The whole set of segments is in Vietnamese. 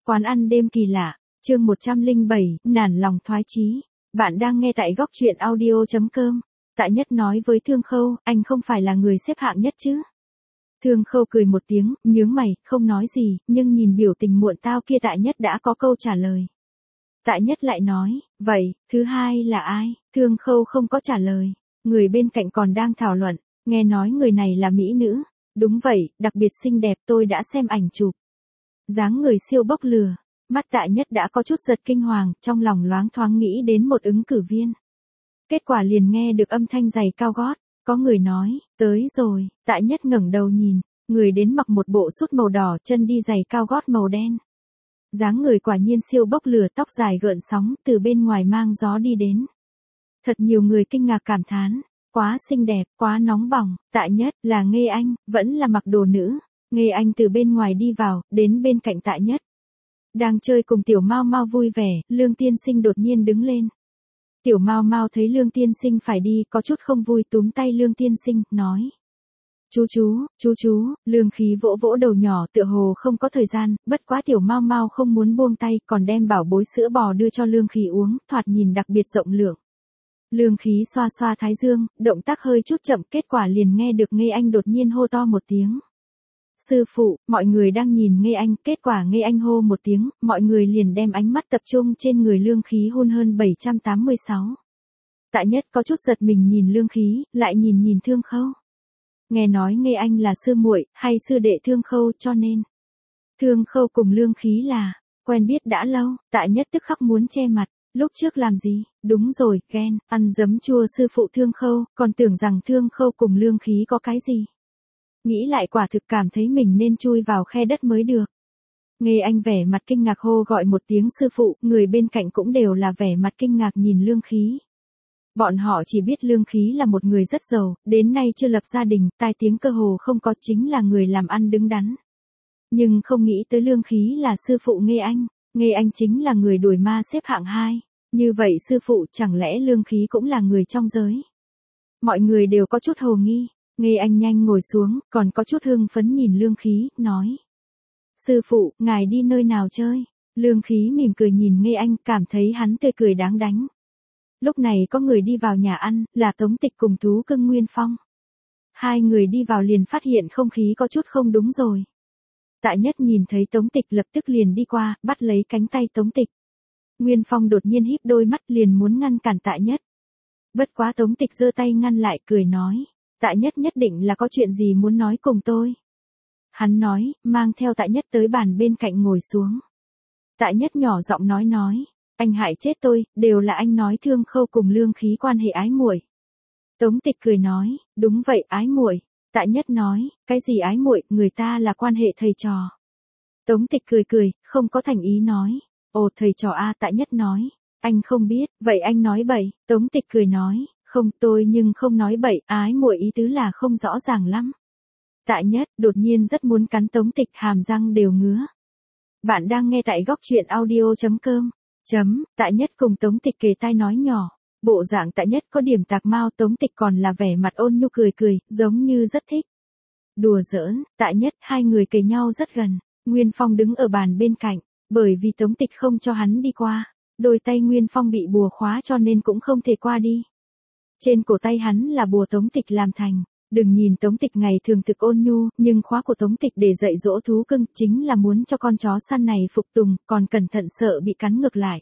Quán ăn đêm kỳ lạ, chương 107, nản lòng thoái chí. Bạn đang nghe tại góc truyện audio.com. Tạ Nhất nói với Thương Khâu, anh không phải là người xếp hạng nhất chứ? Thương Khâu cười một tiếng, nhướng mày, không nói gì, nhưng nhìn biểu tình muộn tao kia Tạ Nhất đã có câu trả lời. Tạ Nhất lại nói, vậy, thứ hai là ai? Thương Khâu không có trả lời, người bên cạnh còn đang thảo luận, nghe nói người này là mỹ nữ. Đúng vậy, đặc biệt xinh đẹp, tôi đã xem ảnh chụp. Dáng người siêu bốc lửa, mắt Tạ Nhất đã có chút giật kinh hoàng, trong lòng loáng thoáng nghĩ đến một ứng cử viên. Kết quả liền nghe được âm thanh giày cao gót, có người nói, tới rồi, Tạ Nhất ngẩng đầu nhìn, người đến mặc một bộ sút màu đỏ, chân đi giày cao gót màu đen. Dáng người quả nhiên siêu bốc lửa, tóc dài gợn sóng, từ bên ngoài mang gió đi đến. Thật nhiều người kinh ngạc cảm thán, quá xinh đẹp, quá nóng bỏng. Tạ Nhất là Nghê Anh, vẫn là mặc đồ nữ. Nghê Anh từ bên ngoài đi vào, đến bên cạnh Tạ Nhất. Đang chơi cùng Tiểu Mao Mao vui vẻ, Lương Tiên Sinh đột nhiên đứng lên. Tiểu Mao Mao thấy Lương Tiên Sinh phải đi, có chút không vui, túm tay Lương Tiên Sinh, nói. Chú, Lương Khí vỗ vỗ đầu nhỏ, tựa hồ không có thời gian, bất quá Tiểu Mao Mao không muốn buông tay, còn đem bảo bối sữa bò đưa cho Lương Khí uống, thoạt nhìn đặc biệt rộng lượng. Lương Khí xoa xoa thái dương, động tác hơi chút chậm, kết quả liền nghe được Nghê Anh đột nhiên hô to một tiếng. Sư phụ, mọi người đang nhìn Nghê Anh, kết quả Nghê Anh hô một tiếng, mọi người liền đem ánh mắt tập trung trên người Lương Khí hôn hơn 786. Tạ Nhất có chút giật mình nhìn Lương Khí, lại nhìn Thương Khâu. Nghe nói Nghê Anh là sư muội hay sư đệ Thương Khâu, cho nên Thương Khâu cùng Lương Khí là quen biết đã lâu. Tạ Nhất tức khắc muốn che mặt. Lúc trước làm gì? Đúng rồi, ghen, ăn giấm chua sư phụ Thương Khâu, còn tưởng rằng Thương Khâu cùng Lương Khí có cái gì. Nghĩ lại quả thực cảm thấy mình nên chui vào khe đất mới được. Nghê Anh vẻ mặt kinh ngạc hô gọi một tiếng sư phụ, người bên cạnh cũng đều là vẻ mặt kinh ngạc nhìn Lương Khí. Bọn họ chỉ biết Lương Khí là một người rất giàu, đến nay chưa lập gia đình, tai tiếng cơ hồ không có, chính là người làm ăn đứng đắn. Nhưng không nghĩ tới Lương Khí là sư phụ Nghê Anh. Nghê Anh chính là người đuổi ma xếp hạng 2, như vậy sư phụ chẳng lẽ Lương Khí cũng là người trong giới. Mọi người đều có chút hồ nghi, Nghê Anh nhanh ngồi xuống, còn có chút hưng phấn nhìn Lương Khí, nói. Sư phụ, ngài đi nơi nào chơi? Lương Khí mỉm cười nhìn Nghê Anh, cảm thấy hắn tươi cười đáng đánh. Lúc này có người đi vào nhà ăn, là Tống Tịch cùng thú cưng Nguyên Phong. Hai người đi vào liền phát hiện không khí có chút không đúng rồi. Tạ Nhất nhìn thấy Tống Tịch lập tức liền đi qua, bắt lấy cánh tay Tống Tịch. Nguyên Phong đột nhiên híp đôi mắt liền muốn ngăn cản Tạ Nhất. Bất quá Tống Tịch giơ tay ngăn lại, cười nói. Tạ Nhất nhất định là có chuyện gì muốn nói cùng tôi. Hắn nói, mang theo Tạ Nhất tới bàn bên cạnh ngồi xuống. Tạ Nhất nhỏ giọng nói. Anh hại chết tôi, đều là anh nói Thương Khâu cùng Lương Khí quan hệ ái muội. Tống Tịch cười nói, đúng vậy, ái muội. Tạ Nhất nói, cái gì ái muội, người ta là quan hệ thầy trò. Tống Tịch cười, không có thành ý nói. Ồ, thầy trò a. Tạ Nhất nói, anh không biết, vậy anh nói bậy. Tống Tịch cười nói, không, tôi nhưng không nói bậy, ái muội ý tứ là không rõ ràng lắm. Tạ Nhất đột nhiên rất muốn cắn Tống Tịch, hàm răng đều ngứa. Bạn đang nghe tại góc truyện audio.com. Tạ Nhất cùng Tống Tịch kề tai nói nhỏ. Bộ dạng Tạ Nhất có điểm tạc mau, Tống Tịch còn là vẻ mặt ôn nhu cười, giống như rất thích. Đùa giỡn, Tạ Nhất, hai người kề nhau rất gần. Nguyên Phong đứng ở bàn bên cạnh, bởi vì Tống Tịch không cho hắn đi qua. Đôi tay Nguyên Phong bị bùa khóa cho nên cũng không thể qua đi. Trên cổ tay hắn là bùa Tống Tịch làm thành. Đừng nhìn Tống Tịch ngày thường thực ôn nhu, nhưng khóa của Tống Tịch để dạy dỗ thú cưng chính là muốn cho con chó săn này phục tùng, còn cẩn thận sợ bị cắn ngược lại.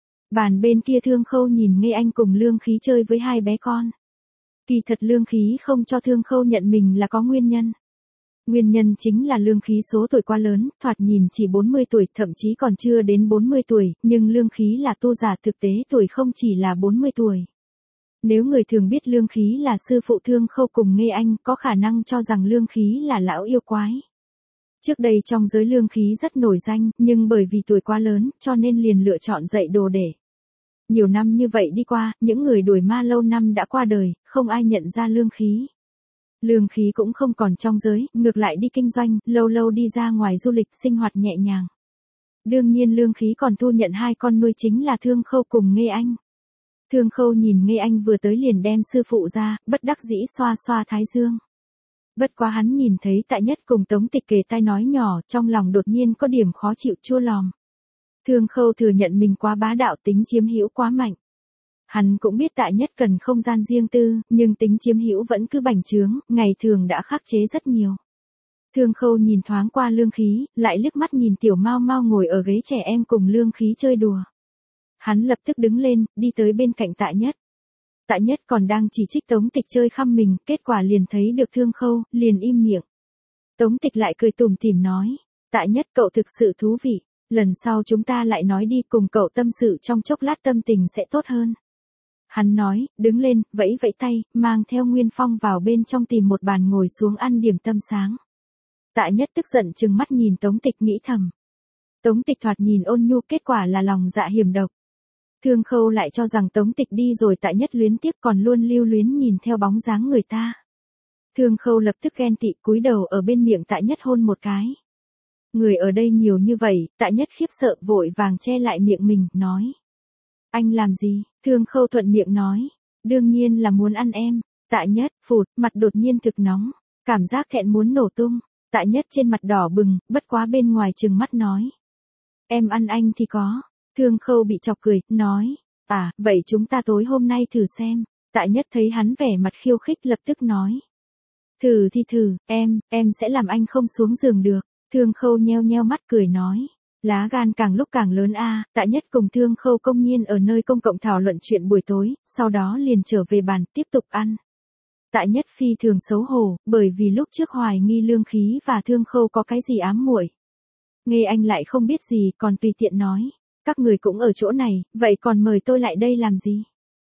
Bàn bên kia Thương Khâu nhìn Nghê Anh cùng Lương Khí chơi với hai bé con. Kỳ thật Lương Khí không cho Thương Khâu nhận mình là có nguyên nhân. Nguyên nhân chính là Lương Khí số tuổi quá lớn, thoạt nhìn chỉ 40 tuổi, thậm chí còn chưa đến 40 tuổi, nhưng Lương Khí là tu giả, thực tế tuổi không chỉ là 40 tuổi. Nếu người thường biết Lương Khí là sư phụ Thương Khâu cùng Nghê Anh, có khả năng cho rằng Lương Khí là lão yêu quái. Trước đây trong giới Lương Khí rất nổi danh, nhưng bởi vì tuổi quá lớn, cho nên liền lựa chọn dạy đồ để. Nhiều năm như vậy đi qua, những người đuổi ma lâu năm đã qua đời, không ai nhận ra Lương Khí. Lương Khí cũng không còn trong giới, ngược lại đi kinh doanh, lâu lâu đi ra ngoài du lịch, sinh hoạt nhẹ nhàng. Đương nhiên Lương Khí còn thu nhận hai con nuôi chính là Thương Khâu cùng Nghê Anh. Thương Khâu nhìn Nghê Anh vừa tới liền đem sư phụ ra, bất đắc dĩ xoa xoa thái dương. Bất quá hắn nhìn thấy Tạ Nhất cùng Tống Tịch kề tai nói nhỏ, trong lòng đột nhiên có điểm khó chịu chua lòm. Thương Khâu thừa nhận mình quá bá đạo, tính chiếm hữu quá mạnh. Hắn cũng biết Tạ Nhất cần không gian riêng tư, nhưng tính chiếm hữu vẫn cứ bành trướng, ngày thường đã khắc chế rất nhiều. Thương Khâu nhìn thoáng qua Lương Khí, lại liếc mắt nhìn Tiểu Mao Mao ngồi ở ghế trẻ em cùng Lương Khí chơi đùa. Hắn lập tức đứng lên, đi tới bên cạnh Tạ Nhất. Tạ Nhất còn đang chỉ trích Tống Tịch chơi khăm mình, kết quả liền thấy được Thương Khâu, liền im miệng. Tống Tịch lại cười tủm tỉm nói, Tạ Nhất cậu thực sự thú vị, lần sau chúng ta lại nói đi, cùng cậu tâm sự trong chốc lát tâm tình sẽ tốt hơn. Hắn nói, đứng lên, vẫy vẫy tay, mang theo Nguyên Phong vào bên trong tìm một bàn ngồi xuống ăn điểm tâm sáng. Tạ Nhất tức giận trừng mắt nhìn Tống Tịch nghĩ thầm. Tống Tịch thoạt nhìn ôn nhu, kết quả là lòng dạ hiểm độc. Thương Khâu lại cho rằng Tống Tịch đi rồi, Tạ Nhất luyến tiếc còn luôn lưu luyến nhìn theo bóng dáng người ta. Thương Khâu lập tức ghen tị, cúi đầu ở bên miệng Tạ Nhất hôn một cái. Người ở đây nhiều như vậy, Tạ Nhất khiếp sợ vội vàng che lại miệng mình, nói. Anh làm gì? Thương Khâu thuận miệng nói. Đương nhiên là muốn ăn em. Tạ Nhất, phụt, mặt đột nhiên thực nóng. Cảm giác thẹn muốn nổ tung. Tạ Nhất trên mặt đỏ bừng, bất quá bên ngoài trừng mắt nói. Em ăn anh thì có. Thương Khâu bị chọc cười, nói. À, vậy chúng ta tối hôm nay thử xem. Tạ Nhất thấy hắn vẻ mặt khiêu khích lập tức nói. Thử thì thử, em sẽ làm anh không xuống giường được. Thương Khâu nheo nheo mắt cười nói. Lá gan càng lúc càng lớn a. Tạ Nhất cùng Thương Khâu công nhiên ở nơi công cộng thảo luận chuyện buổi tối, sau đó liền trở về bàn tiếp tục ăn. Tạ Nhất phi thường xấu hổ, bởi vì lúc trước hoài nghi Lương Khí và Thương Khâu có cái gì ám muội. Nghe anh lại không biết gì, còn tùy tiện nói, các người cũng ở chỗ này, vậy còn mời tôi lại đây làm gì?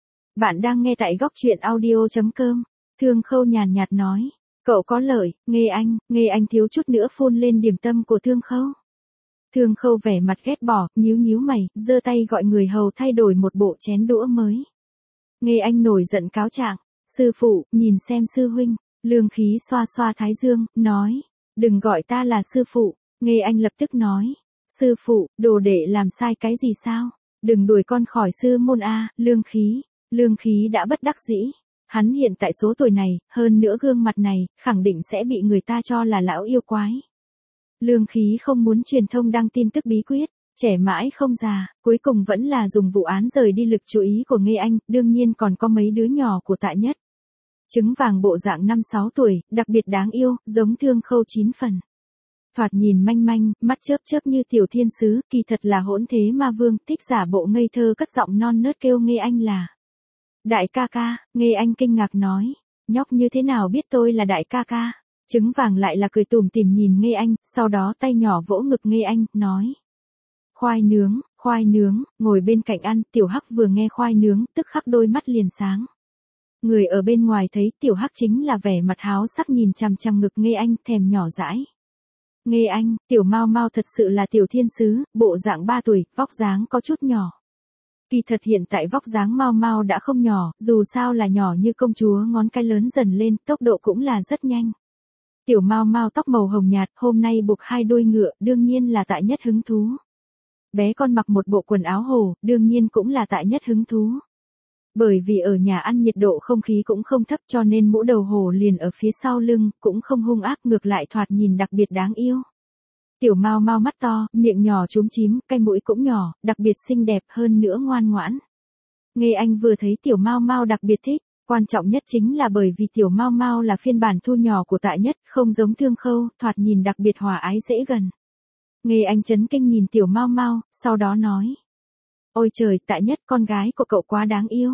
Bạn đang nghe tại góc truyện audio.com. Thương Khâu nhàn nhạt nói, cậu có lợi, nghe anh thiếu chút nữa phun lên điểm tâm của Thương Khâu. Thương Khâu vẻ mặt ghét bỏ, nhíu mày, giơ tay gọi người hầu thay đổi một bộ chén đũa mới. Nghe anh nổi giận cáo trạng, sư phụ, nhìn xem sư huynh. Lương Khí xoa xoa thái dương, nói, đừng gọi ta là sư phụ. Nghe anh lập tức nói, sư phụ, đồ đệ làm sai cái gì sao? Đừng đuổi con khỏi sư môn a. Lương Khí đã bất đắc dĩ. Hắn hiện tại số tuổi này, hơn nữa gương mặt này, khẳng định sẽ bị người ta cho là lão yêu quái. Lương Khí không muốn truyền thông đăng tin tức bí quyết, trẻ mãi không già, cuối cùng vẫn là dùng vụ án rời đi lực chú ý của Nghe Anh, đương nhiên còn có mấy đứa nhỏ của Tạ Nhất. Trứng vàng bộ dạng 5-6 tuổi, đặc biệt đáng yêu, giống Thương Khâu 9 phần. Thoạt nhìn manh manh, mắt chớp chớp như tiểu thiên sứ, kỳ thật là hỗn thế ma vương, thích giả bộ ngây thơ cất giọng non nớt kêu Nghe Anh là. Đại ca ca. Nghe Anh kinh ngạc nói, nhóc như thế nào biết tôi là đại ca ca? Trứng vàng lại là cười tủm tỉm nhìn Nghe Anh, sau đó tay nhỏ vỗ ngực Nghe Anh, nói. Khoai nướng, ngồi bên cạnh ăn, Tiểu Hắc vừa nghe khoai nướng, tức khắc đôi mắt liền sáng. Người ở bên ngoài thấy Tiểu Hắc chính là vẻ mặt háo sắc nhìn chằm chằm ngực Nghe Anh, thèm nhỏ dãi. Nghe Anh, Tiểu Mao Mao thật sự là tiểu thiên sứ, bộ dạng 3 tuổi, vóc dáng có chút nhỏ. Kỳ thật hiện tại vóc dáng Mao Mao đã không nhỏ, dù sao là nhỏ như công chúa, ngón cái lớn dần lên, tốc độ cũng là rất nhanh. Tiểu Mao Mao tóc màu hồng nhạt, hôm nay buộc 2 đuôi ngựa, đương nhiên là Tạ Nhất hứng thú. Bé con mặc một bộ quần áo hổ, đương nhiên cũng là Tạ Nhất hứng thú. Bởi vì ở nhà ăn nhiệt độ không khí cũng không thấp cho nên mũ đầu hổ liền ở phía sau lưng, cũng không hung ác, ngược lại thoạt nhìn đặc biệt đáng yêu. Tiểu Mao Mao mắt to, miệng nhỏ chúm chím, cái mũi cũng nhỏ, đặc biệt xinh đẹp hơn nữa ngoan ngoãn. Nghe Anh vừa thấy Tiểu Mao Mao đặc biệt thích, quan trọng nhất chính là bởi vì Tiểu Mao Mao là phiên bản thu nhỏ của Tạ Nhất, không giống Thương Khâu, thoạt nhìn đặc biệt hòa ái dễ gần. Nghe Anh chấn kinh nhìn Tiểu Mao Mao, sau đó nói. Ôi trời, Tạ Nhất, con gái của cậu quá đáng yêu.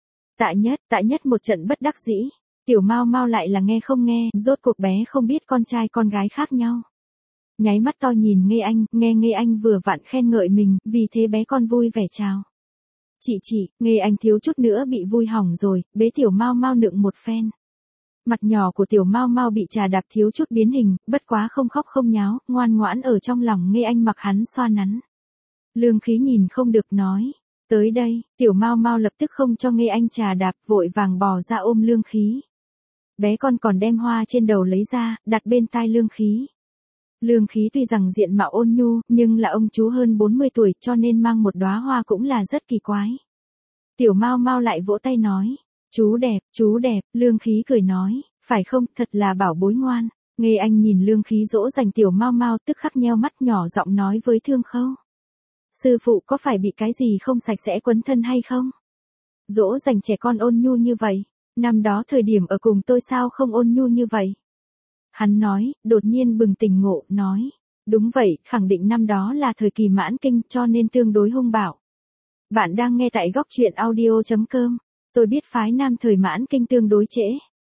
Tạ Nhất một trận bất đắc dĩ. Tiểu Mao Mao lại là nghe không nghe, rốt cuộc bé không biết con trai con gái khác nhau. Nháy mắt to nhìn Nghe Anh, Nghe Anh vừa vặn khen ngợi mình, vì thế bé con vui vẻ chào. Chị, Nghe Anh thiếu chút nữa bị vui hỏng rồi, bế Tiểu Mao Mao nựng một phen. Mặt nhỏ của Tiểu Mao Mao bị trà đạp thiếu chút biến hình, bất quá không khóc không nháo, ngoan ngoãn ở trong lòng Nghe Anh mặc hắn xoa nắn. Lương Khí nhìn không được nói, tới đây, Tiểu Mao Mao lập tức không cho Nghe Anh trà đạp, vội vàng bò ra ôm Lương Khí. Bé con còn đem hoa trên đầu lấy ra, đặt bên tai Lương Khí. Lương Khí tuy rằng diện mạo ôn nhu, nhưng là ông chú hơn 40 tuổi cho nên mang một đóa hoa cũng là rất kỳ quái. Tiểu Mao Mao lại vỗ tay nói, chú đẹp, Lương Khí cười nói, phải không, thật là bảo bối ngoan. Nghe Anh nhìn Lương Khí dỗ dành Tiểu Mao Mao tức khắc nheo mắt nhỏ giọng nói với Thương Khâu. Sư phụ có phải bị cái gì không sạch sẽ quấn thân hay không? Dỗ dành trẻ con ôn nhu như vậy, năm đó thời điểm ở cùng tôi sao không ôn nhu như vậy? Hắn nói, đột nhiên bừng tỉnh ngộ, nói. Đúng vậy, khẳng định năm đó là thời kỳ mãn kinh cho nên tương đối hung bạo. Bạn đang nghe tại góc truyện audio.com. Tôi biết phái nam thời mãn kinh tương đối trễ.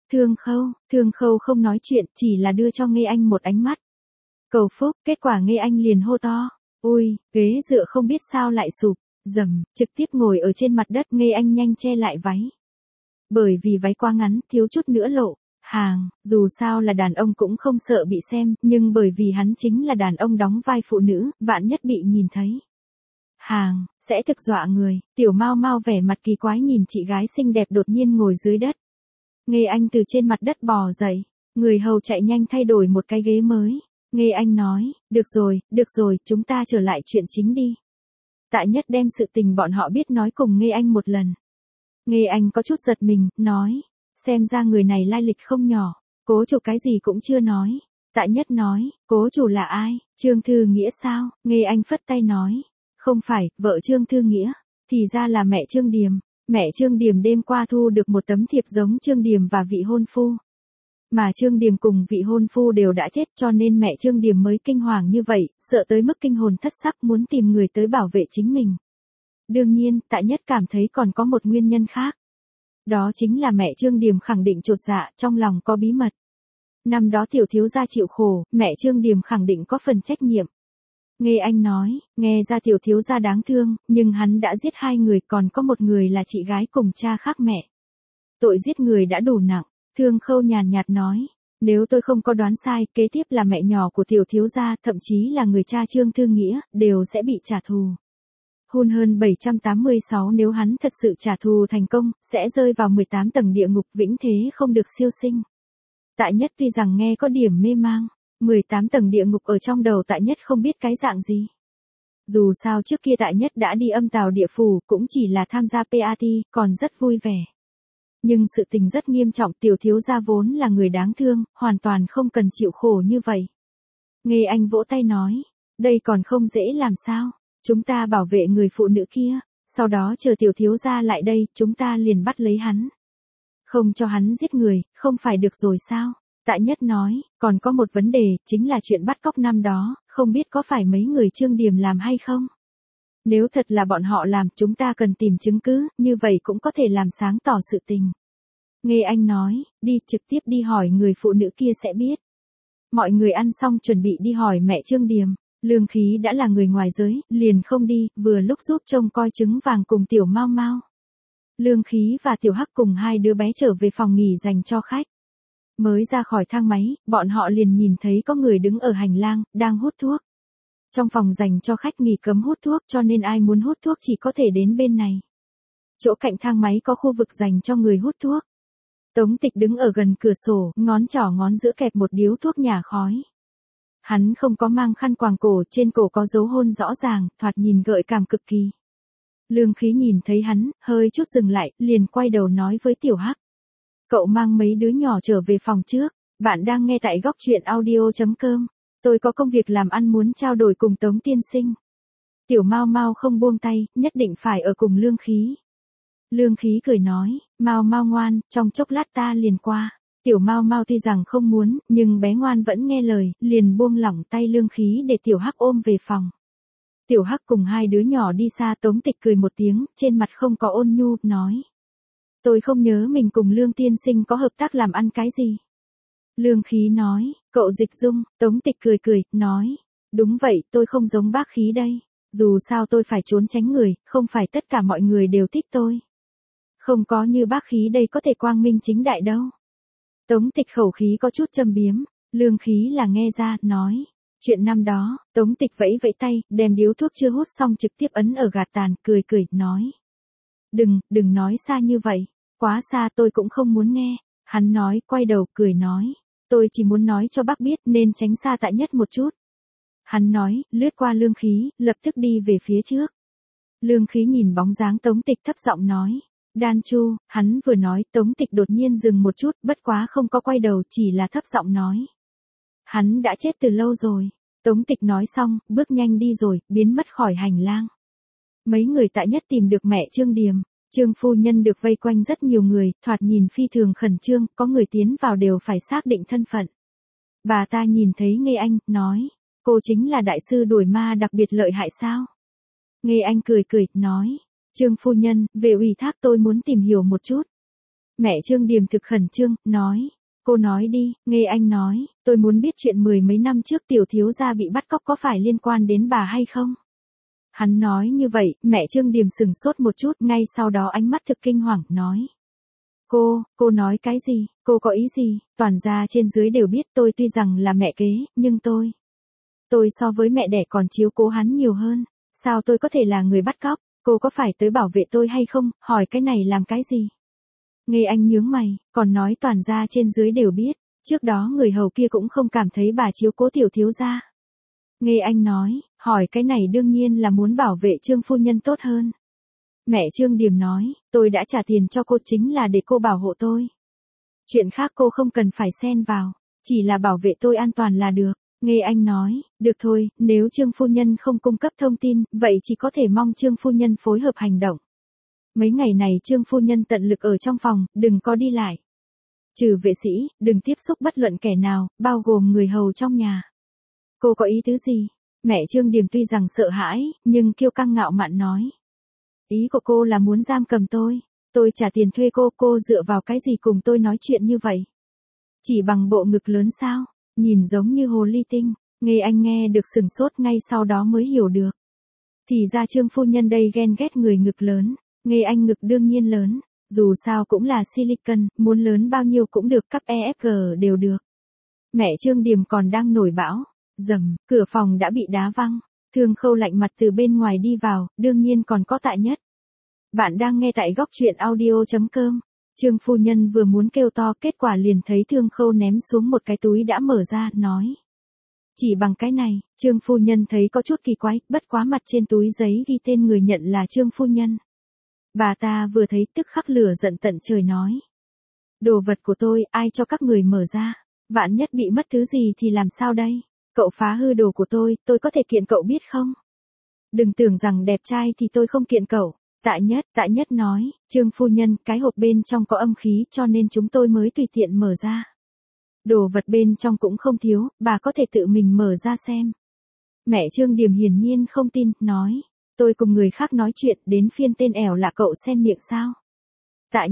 Thương Khâu không nói chuyện, chỉ là đưa cho Nghê Anh một ánh mắt. Cầu phúc, kết quả Nghê Anh liền hô to. Ui, ghế dựa không biết sao lại sụp, trực tiếp ngồi ở trên mặt đất. Nghê Anh nhanh che lại váy. Bởi vì váy quá ngắn, thiếu chút nữa lộ. Hàng, dù sao là đàn ông cũng không sợ bị xem, nhưng bởi vì hắn chính là đàn ông đóng vai phụ nữ, vạn nhất bị nhìn thấy. Hàng, sẽ thực dọa người. Tiểu Mau Mau vẻ mặt kỳ quái nhìn chị gái xinh đẹp đột nhiên ngồi dưới đất. Nghê Anh từ trên mặt đất bò dậy, người hầu chạy nhanh thay đổi một cái ghế mới. Nghê Anh nói, được rồi, chúng ta trở lại chuyện chính đi. Tạ Nhất đem sự tình bọn họ biết nói cùng Nghê Anh một lần. Nghê Anh có chút giật mình, nói, xem ra người này lai lịch không nhỏ, cố chủ cái gì cũng chưa nói. Tạ Nhất nói, cố chủ là ai, Trương Thư Nghĩa sao? Nghê Anh phất tay nói, không phải, vợ Trương Thư Nghĩa, thì ra là mẹ Trương Điềm. Mẹ Trương Điềm đêm qua thu được một tấm thiệp giống Trương Điềm và vị hôn phu. Mà Trương Điềm cùng vị hôn phu đều đã chết cho nên mẹ Trương Điềm mới kinh hoàng như vậy, sợ tới mức kinh hồn thất sắc muốn tìm người tới bảo vệ chính mình. Đương nhiên, Tạ Nhất cảm thấy còn có một nguyên nhân khác. Đó chính là mẹ Trương Điềm khẳng định chột dạ, trong lòng có bí mật. Năm đó tiểu thiếu gia chịu khổ, mẹ Trương Điềm khẳng định có phần trách nhiệm. Nghê Anh nói, nghe ra tiểu thiếu gia đáng thương, nhưng hắn đã giết 2 người, còn có một người là chị gái cùng cha khác mẹ. Tội giết người đã đủ nặng. Thương Khâu nhàn nhạt nói, nếu tôi không có đoán sai, kế tiếp là mẹ nhỏ của tiểu thiếu gia, thậm chí là người cha Trương Thư Nghĩa, đều sẽ bị trả thù. Hun hơn 786 nếu hắn thật sự trả thù thành công, sẽ rơi vào 18 tầng địa ngục vĩnh thế không được siêu sinh. Tạ Nhất tuy rằng nghe có điểm mê mang, 18 tầng địa ngục ở trong đầu Tạ Nhất không biết cái dạng gì. Dù sao trước kia Tạ Nhất đã đi âm tào địa phủ, cũng chỉ là tham gia PAT, còn rất vui vẻ. Nhưng sự tình rất nghiêm trọng, tiểu thiếu gia vốn là người đáng thương, hoàn toàn không cần chịu khổ như vậy. Nghê Anh vỗ tay nói, đây còn không dễ làm sao, chúng ta bảo vệ người phụ nữ kia, sau đó chờ tiểu thiếu gia lại đây, chúng ta liền bắt lấy hắn. Không cho hắn giết người, không phải được rồi sao? Tạ Nhất nói, còn có một vấn đề, chính là chuyện bắt cóc năm đó, không biết có phải mấy người Trương Điềm làm hay không? Nếu thật là bọn họ làm, chúng ta cần tìm chứng cứ, như vậy cũng có thể làm sáng tỏ sự tình. Nghê Anh nói, đi, trực tiếp đi hỏi người phụ nữ kia sẽ biết. Mọi người ăn xong chuẩn bị đi hỏi mẹ Trương Điềm. Lương Khí đã là người ngoài giới, liền không đi, vừa lúc giúp trông coi trứng vàng cùng Tiểu Mau Mau. Lương Khí và Tiểu Hắc cùng 2 đứa bé trở về phòng nghỉ dành cho khách. Mới ra khỏi thang máy, bọn họ liền nhìn thấy có người đứng ở hành lang, đang hút thuốc. Trong phòng dành cho khách nghỉ cấm hút thuốc cho nên ai muốn hút thuốc chỉ có thể đến bên này. Chỗ cạnh thang máy có khu vực dành cho người hút thuốc. Tống Tịch đứng ở gần cửa sổ, ngón trỏ ngón giữa kẹp một điếu thuốc nhả khói. Hắn không có mang khăn quàng cổ, trên cổ có dấu hôn rõ ràng, thoạt nhìn gợi cảm cực kỳ. Lương Khí nhìn thấy hắn, hơi chút dừng lại, liền quay đầu nói với Tiểu Hắc. Cậu mang mấy đứa nhỏ trở về phòng trước, bạn đang nghe tại góc truyện audio.com. Tôi có công việc làm ăn muốn trao đổi cùng Tống tiên sinh. Tiểu Mau Mau không buông tay, nhất định phải ở cùng Lương Khí. Lương Khí cười nói, Mau Mau ngoan, trong chốc lát ta liền qua. Tiểu Mau Mau tuy rằng không muốn, nhưng bé ngoan vẫn nghe lời, liền buông lỏng tay Lương Khí để Tiểu Hắc ôm về phòng. Tiểu Hắc cùng 2 đứa nhỏ đi xa. Tống Tịch cười một tiếng, trên mặt không có ôn nhu, nói. Tôi không nhớ mình cùng Lương tiên sinh có hợp tác làm ăn cái gì. Lương Khí nói, cậu Dịch Dung. Tống Tịch cười, nói. Đúng vậy, tôi không giống bác Khí đây. Dù sao tôi phải trốn tránh người, không phải tất cả mọi người đều thích tôi. Không có như bác Khí đây có thể quang minh chính đại đâu. Tống Tịch khẩu khí có chút châm biếm. Lương Khí là nghe ra, nói. Chuyện năm đó, Tống Tịch vẫy tay, đem điếu thuốc chưa hút xong trực tiếp ấn ở gạt tàn, cười, nói. Đừng nói xa như vậy. Quá xa tôi cũng không muốn nghe. Hắn nói, quay đầu, cười nói. Tôi chỉ muốn nói cho bác biết nên tránh xa Tạ Nhất một chút. Hắn nói, lướt qua Lương Khí, lập tức đi về phía trước. Lương Khí nhìn bóng dáng Tống Tịch thấp giọng nói. Đan Chu, hắn vừa nói, Tống Tịch đột nhiên dừng một chút, bất quá không có quay đầu, chỉ là thấp giọng nói. Hắn đã chết từ lâu rồi. Tống Tịch nói xong, bước nhanh đi rồi, biến mất khỏi hành lang. Mấy người Tạ Nhất tìm được mẹ Trương Điềm. Trương phu nhân được vây quanh rất nhiều người, thoạt nhìn phi thường khẩn trương, có người tiến vào đều phải xác định thân phận. Bà ta nhìn thấy Nghê Anh, nói, cô chính là đại sư đuổi ma đặc biệt lợi hại sao? Nghê Anh cười cười, nói, Trương phu nhân, về ủy thác tôi muốn tìm hiểu một chút. Mẹ Trương Điềm thực khẩn trương, nói, cô nói đi. Nghê Anh nói, tôi muốn biết chuyện mười mấy năm trước tiểu thiếu gia bị bắt cóc có phải liên quan đến bà hay không? Hắn nói như vậy, mẹ Trương Điềm sửng sốt một chút, ngay sau đó ánh mắt thực kinh hoàng, nói. Cô nói cái gì, cô có ý gì, toàn gia trên dưới đều biết tôi tuy rằng là mẹ kế, nhưng tôi so với mẹ đẻ còn chiếu cố hắn nhiều hơn, sao tôi có thể là người bắt cóc, cô có phải tới bảo vệ tôi hay không, hỏi cái này làm cái gì? Nghê Anh nhướng mày, còn nói toàn gia trên dưới đều biết, trước đó người hầu kia cũng không cảm thấy bà chiếu cố tiểu thiếu gia. Nghê Anh nói, hỏi cái này đương nhiên là muốn bảo vệ Trương phu nhân tốt hơn. Mẹ Trương Điềm nói, tôi đã trả tiền cho cô chính là để cô bảo hộ tôi. Chuyện khác cô không cần phải xen vào, chỉ là bảo vệ tôi an toàn là được. Nghê Anh nói, được thôi, nếu Trương phu nhân không cung cấp thông tin, vậy chỉ có thể mong Trương phu nhân phối hợp hành động. Mấy ngày này Trương phu nhân tận lực ở trong phòng, đừng có đi lại. Trừ vệ sĩ, đừng tiếp xúc bất luận kẻ nào, bao gồm người hầu trong nhà. Cô có ý tứ gì? Mẹ Trương Điềm tuy rằng sợ hãi, nhưng kiêu căng ngạo mạn nói. Ý của cô là muốn giam cầm tôi trả tiền thuê cô dựa vào cái gì cùng tôi nói chuyện như vậy? Chỉ bằng bộ ngực lớn sao? Nhìn giống như hồ ly tinh. Nghê Anh nghe được sừng sốt, ngay sau đó mới hiểu được. Thì ra Trương phu nhân đây ghen ghét người ngực lớn. Nghê Anh ngực đương nhiên lớn, dù sao cũng là silicon, muốn lớn bao nhiêu cũng được, cấp EFG đều được. Mẹ Trương Điềm còn đang nổi bão, rầm, cửa phòng đã bị đá văng, Thương Khâu lạnh mặt từ bên ngoài đi vào, đương nhiên còn có Tạ Nhất. Bạn đang nghe tại góc truyện audio.com. Trương phu nhân vừa muốn kêu to, kết quả liền thấy Thương Khâu ném xuống một cái túi đã mở ra, nói. Chỉ bằng cái này, Trương phu nhân thấy có chút kỳ quái, bất quá mặt trên túi giấy ghi tên người nhận là Trương phu nhân. Bà ta vừa thấy tức khắc lửa giận tận trời nói. Đồ vật của tôi, ai cho các người mở ra? Vạn nhất bị mất thứ gì thì làm sao đây? Cậu phá hư đồ của tôi có thể kiện cậu biết không? Đừng tưởng rằng đẹp trai thì tôi không kiện cậu. Tạ Nhất nói, Trương phu nhân, cái hộp bên trong có âm khí cho nên chúng tôi mới tùy tiện mở ra. Đồ vật bên trong cũng không thiếu, bà có thể tự mình mở ra xem. Mẹ Trương Điềm hiển nhiên không tin, nói. Tôi cùng người khác nói chuyện, đến phiên tên ẻo là cậu xen miệng sao? Tạ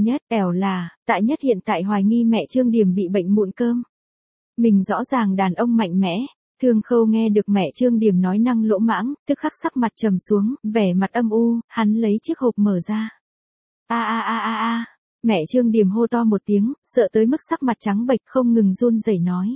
Nhất hiện tại hoài nghi mẹ Trương Điềm bị bệnh mụn cơm. Mình rõ ràng đàn ông mạnh mẽ. Thương Khâu nghe được mẹ Trương Điềm nói năng lỗ mãng, tức khắc sắc mặt trầm xuống, vẻ mặt âm u, hắn lấy chiếc hộp mở ra. Mẹ Trương Điềm hô to một tiếng, sợ tới mức sắc mặt trắng bệch không ngừng run rẩy nói.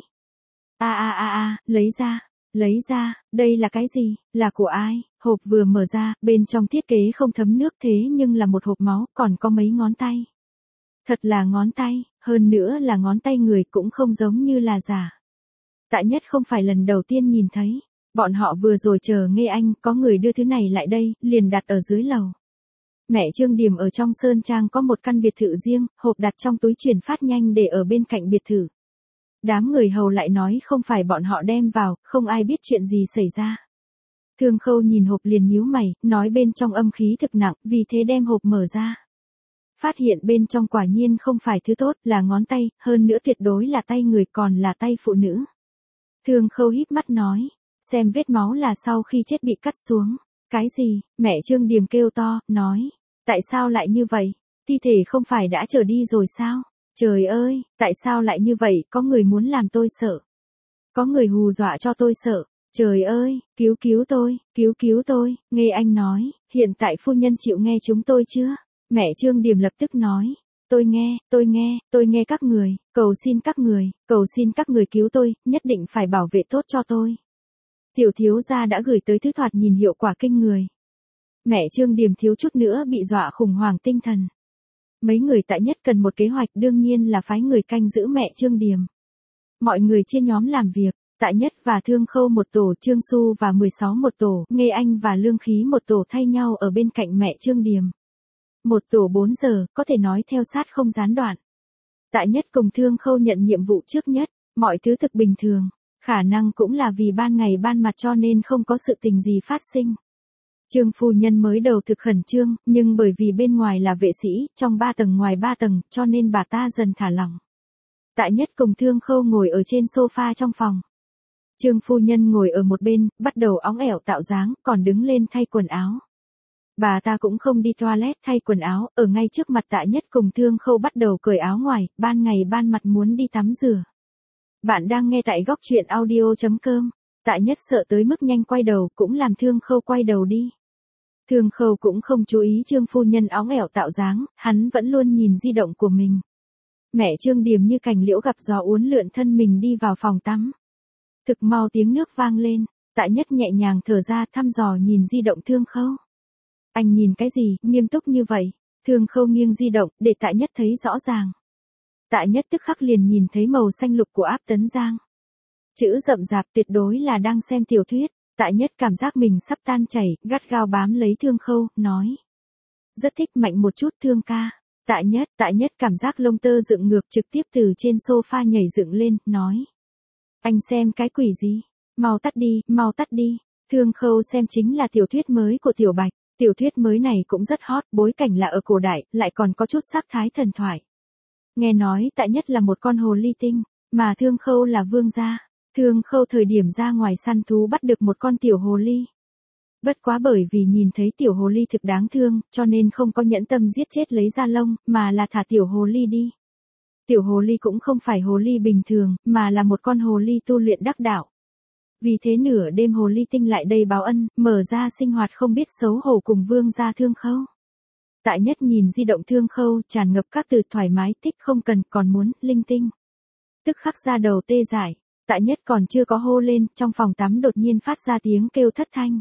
Lấy ra, đây là cái gì, là của ai? Hộp vừa mở ra, bên trong thiết kế không thấm nước thế nhưng là một hộp máu, còn có mấy ngón tay. Thật là ngón tay, hơn nữa là ngón tay người cũng không giống như là giả. Tạ Nhất không phải lần đầu tiên nhìn thấy, bọn họ vừa rồi chờ Nghê Anh, có người đưa thứ này lại đây, liền đặt ở dưới lầu. Mẹ Trương Điềm ở trong Sơn Trang có một căn biệt thự riêng, hộp đặt trong túi chuyển phát nhanh để ở bên cạnh biệt thự. Đám người hầu lại nói không phải bọn họ đem vào, không ai biết chuyện gì xảy ra. Thương Khâu nhìn hộp liền nhíu mày, nói bên trong âm khí thực nặng, vì thế đem hộp mở ra. Phát hiện bên trong quả nhiên không phải thứ tốt, là ngón tay, hơn nữa tuyệt đối là tay người, còn là tay phụ nữ. Thương Khâu híp mắt nói, xem vết máu là sau khi chết bị cắt xuống. Cái gì? Mẹ Trương Điềm kêu to, nói, tại sao lại như vậy? Thi thể không phải đã trở đi rồi sao? Trời ơi, tại sao lại như vậy, có người muốn làm tôi sợ. Có người hù dọa cho tôi sợ. Trời ơi, cứu tôi, Nghê Anh nói, hiện tại phu nhân chịu nghe chúng tôi chưa? Mẹ Trương Điềm lập tức nói, tôi nghe các người, cầu xin các người cứu tôi, nhất định phải bảo vệ tốt cho tôi. Tiểu thiếu gia đã gửi tới thứ thoạt nhìn hiệu quả kinh người. Mẹ Trương Điềm thiếu chút nữa bị dọa khủng hoảng tinh thần. Mấy người Tạ Nhất cần một kế hoạch, đương nhiên là phái người canh giữ mẹ Trương Điềm. Mọi người chia nhóm làm việc, Tạ Nhất và Thương Khâu một tổ, Trương Xu và 16 một tổ, Nghê Anh và Lương Khí một tổ thay nhau ở bên cạnh mẹ Trương Điềm. Một tổ 4 giờ, có thể nói theo sát không gián đoạn. Tạ Nhất cùng Thương Khâu nhận nhiệm vụ trước nhất, mọi thứ thực bình thường, khả năng cũng là vì ban ngày ban mặt cho nên không có sự tình gì phát sinh. Trương phu nhân mới đầu thực khẩn trương, nhưng bởi vì bên ngoài là vệ sĩ, trong 3 tầng ngoài 3 tầng, cho nên bà ta dần thả lỏng. Tạ Nhất cùng Thương Khâu ngồi ở trên sofa trong phòng. Trương phu nhân ngồi ở một bên, bắt đầu óng ẻo tạo dáng, còn đứng lên thay quần áo. Bà ta cũng không đi toilet thay quần áo, ở ngay trước mặt Tạ Nhất cùng Thương Khâu bắt đầu cởi áo ngoài, ban ngày ban mặt muốn đi tắm rửa. Bạn đang nghe tại góc truyện audio.com. Tạ Nhất sợ tới mức nhanh quay đầu, cũng làm Thương Khâu quay đầu đi. Thương Khâu cũng không chú ý Trương phu nhân óng ẻo tạo dáng, hắn vẫn luôn nhìn di động của mình. Mẹ Trương Điềm như cành liễu gặp gió uốn lượn thân mình đi vào phòng tắm. Thực mau tiếng nước vang lên, Tạ Nhất nhẹ nhàng thở ra thăm dò nhìn di động Thương Khâu. Anh nhìn cái gì, nghiêm túc như vậy? Thương Khâu nghiêng di động, để Tạ Nhất thấy rõ ràng. Tạ Nhất tức khắc liền nhìn thấy màu xanh lục của áp Tấn Giang. Chữ rậm rạp tuyệt đối là đang xem tiểu thuyết. Tạ Nhất cảm giác mình sắp tan chảy, gắt gao bám lấy Thương Khâu, nói. Rất thích mạnh một chút Thương ca. Tạ Nhất cảm giác lông tơ dựng ngược trực tiếp từ trên sofa nhảy dựng lên, nói. Anh xem cái quỷ gì? Mau tắt đi, mau tắt đi. Thương Khâu xem chính là tiểu thuyết mới của Tiểu Bạch. Tiểu thuyết mới này cũng rất hot, bối cảnh là ở cổ đại, lại còn có chút sắc thái thần thoại. Nghe nói Tạ Nhất là một con hồ ly tinh, mà Thương Khâu là vương gia. Thương Khâu thời điểm ra ngoài săn thú bắt được một con tiểu hồ ly. Bất quá bởi vì nhìn thấy tiểu hồ ly thực đáng thương, cho nên không có nhẫn tâm giết chết lấy ra lông, mà là thả tiểu hồ ly đi. Tiểu hồ ly cũng không phải hồ ly bình thường, mà là một con hồ ly tu luyện đắc đạo. Vì thế nửa đêm hồ ly tinh lại đây báo ân, mở ra sinh hoạt không biết xấu hổ cùng vương gia Thương Khâu. Tạ Nhất nhìn di động Thương Khâu tràn ngập các từ thoải mái thích không cần còn muốn, linh tinh. Tức khắc ra đầu tê dại, Tạ Nhất còn chưa có hô lên, trong phòng tắm đột nhiên phát ra tiếng kêu thất thanh.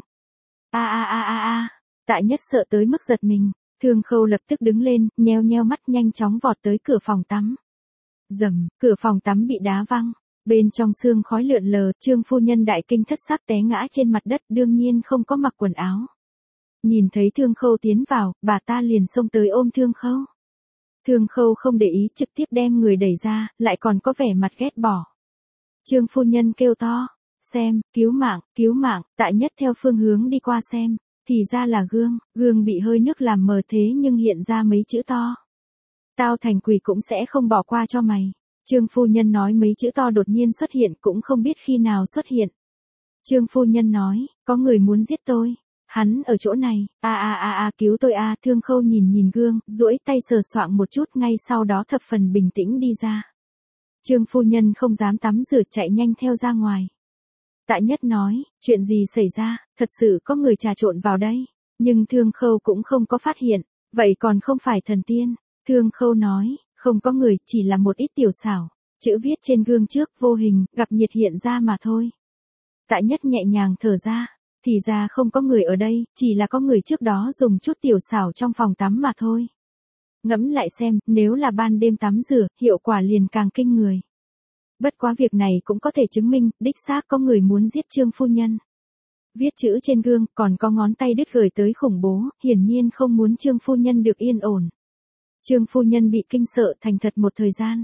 A. Tạ Nhất sợ tới mức giật mình, Thương Khâu lập tức đứng lên, nheo nheo mắt nhanh chóng vọt tới cửa phòng tắm. Rầm, cửa phòng tắm bị đá văng. Bên trong sương khói lượn lờ, Trương phu nhân đại kinh thất sắc té ngã trên mặt đất, đương nhiên không có mặc quần áo. Nhìn thấy Thương Khâu tiến vào, bà ta liền xông tới ôm Thương Khâu. Thương Khâu không để ý, trực tiếp đem người đẩy ra, lại còn có vẻ mặt ghét bỏ. Trương phu nhân kêu to, xem, cứu mạng, Tạ Nhất theo phương hướng đi qua xem, thì ra là gương bị hơi nước làm mờ thế nhưng hiện ra mấy chữ to. Tao thành quỷ cũng sẽ không bỏ qua cho mày. Trương phu nhân nói mấy chữ to đột nhiên xuất hiện cũng không biết khi nào xuất hiện. Trương phu nhân nói, có người muốn giết tôi. Hắn ở chỗ này, cứu tôi a. Thương Khâu nhìn gương, duỗi tay sờ soạng một chút, ngay sau đó thập phần bình tĩnh đi ra. Trương phu nhân không dám tắm rửa chạy nhanh theo ra ngoài. Tạ Nhất nói, chuyện gì xảy ra, thật sự có người trà trộn vào đây. Nhưng Thương Khâu cũng không có phát hiện, vậy còn không phải thần tiên. Thương Khâu nói, không có người, chỉ là một ít tiểu xảo. Chữ viết trên gương trước vô hình, gặp nhiệt hiện ra mà thôi. Tạ Nhất nhẹ nhàng thở ra, thì ra không có người ở đây, chỉ là có người trước đó dùng chút tiểu xảo trong phòng tắm mà thôi. Ngẫm lại xem, nếu là ban đêm tắm rửa, hiệu quả liền càng kinh người. Bất quá việc này cũng có thể chứng minh, đích xác có người muốn giết Trương phu nhân. Viết chữ trên gương, còn có ngón tay đứt gửi tới khủng bố, hiển nhiên không muốn Trương phu nhân được yên ổn. Trương phu nhân bị kinh sợ thành thật một thời gian.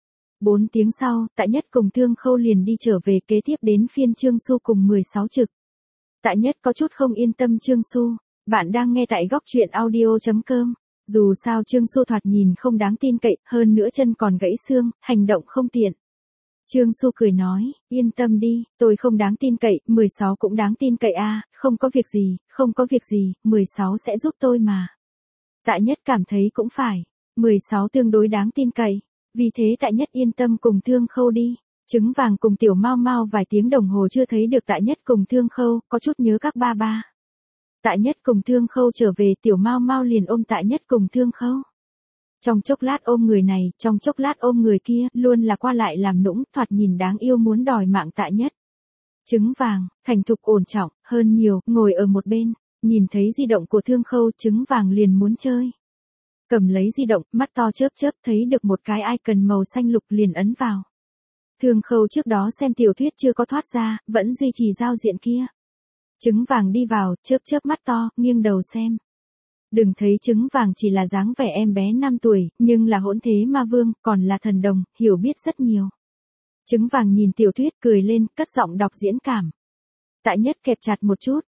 4 tiếng sau, Tạ Nhất cùng Thương Khâu liền đi trở về, kế tiếp đến phiên Trương Xu cùng 16 trực. Tạ Nhất có chút không yên tâm Trương Xu. Bạn đang nghe tại góc truyện audio.com. Dù sao Trương Xu thoạt nhìn không đáng tin cậy, hơn nữa chân còn gãy xương, hành động không tiện. Trương Xu cười nói, yên tâm đi, tôi không đáng tin cậy, 16 cũng đáng tin cậy a, không có việc gì, 16 sẽ giúp tôi mà. Tạ Nhất cảm thấy cũng phải, 16 tương đối đáng tin cậy, vì thế Tạ Nhất yên tâm cùng Thương Khâu đi. Trứng vàng cùng Tiểu Mau Mau vài tiếng đồng hồ chưa thấy được Tạ Nhất cùng Thương Khâu, có chút nhớ các ba ba. Tạ Nhất cùng Thương Khâu trở về, Tiểu Mau Mau liền ôm Tạ Nhất cùng Thương Khâu. Trong chốc lát ôm người này, trong chốc lát ôm người kia, luôn là qua lại làm nũng, thoạt nhìn đáng yêu muốn đòi mạng Tạ Nhất. Trứng vàng, thành thục ổn trọng, hơn nhiều, ngồi ở một bên, nhìn thấy di động của Thương Khâu, trứng vàng liền muốn chơi. Cầm lấy di động, mắt to chớp chớp, thấy được một cái icon màu xanh lục liền ấn vào. Thương Khâu trước đó xem tiểu thuyết chưa có thoát ra, vẫn duy trì giao diện kia. Trứng vàng đi vào, chớp chớp mắt to, nghiêng đầu xem. Đừng thấy trứng vàng chỉ là dáng vẻ em bé 5 tuổi, nhưng là hỗn thế ma vương, còn là thần đồng, hiểu biết rất nhiều. Trứng vàng nhìn tiểu thuyết cười lên, cất giọng đọc diễn cảm. Tạ Nhất kẹp chặt một chút,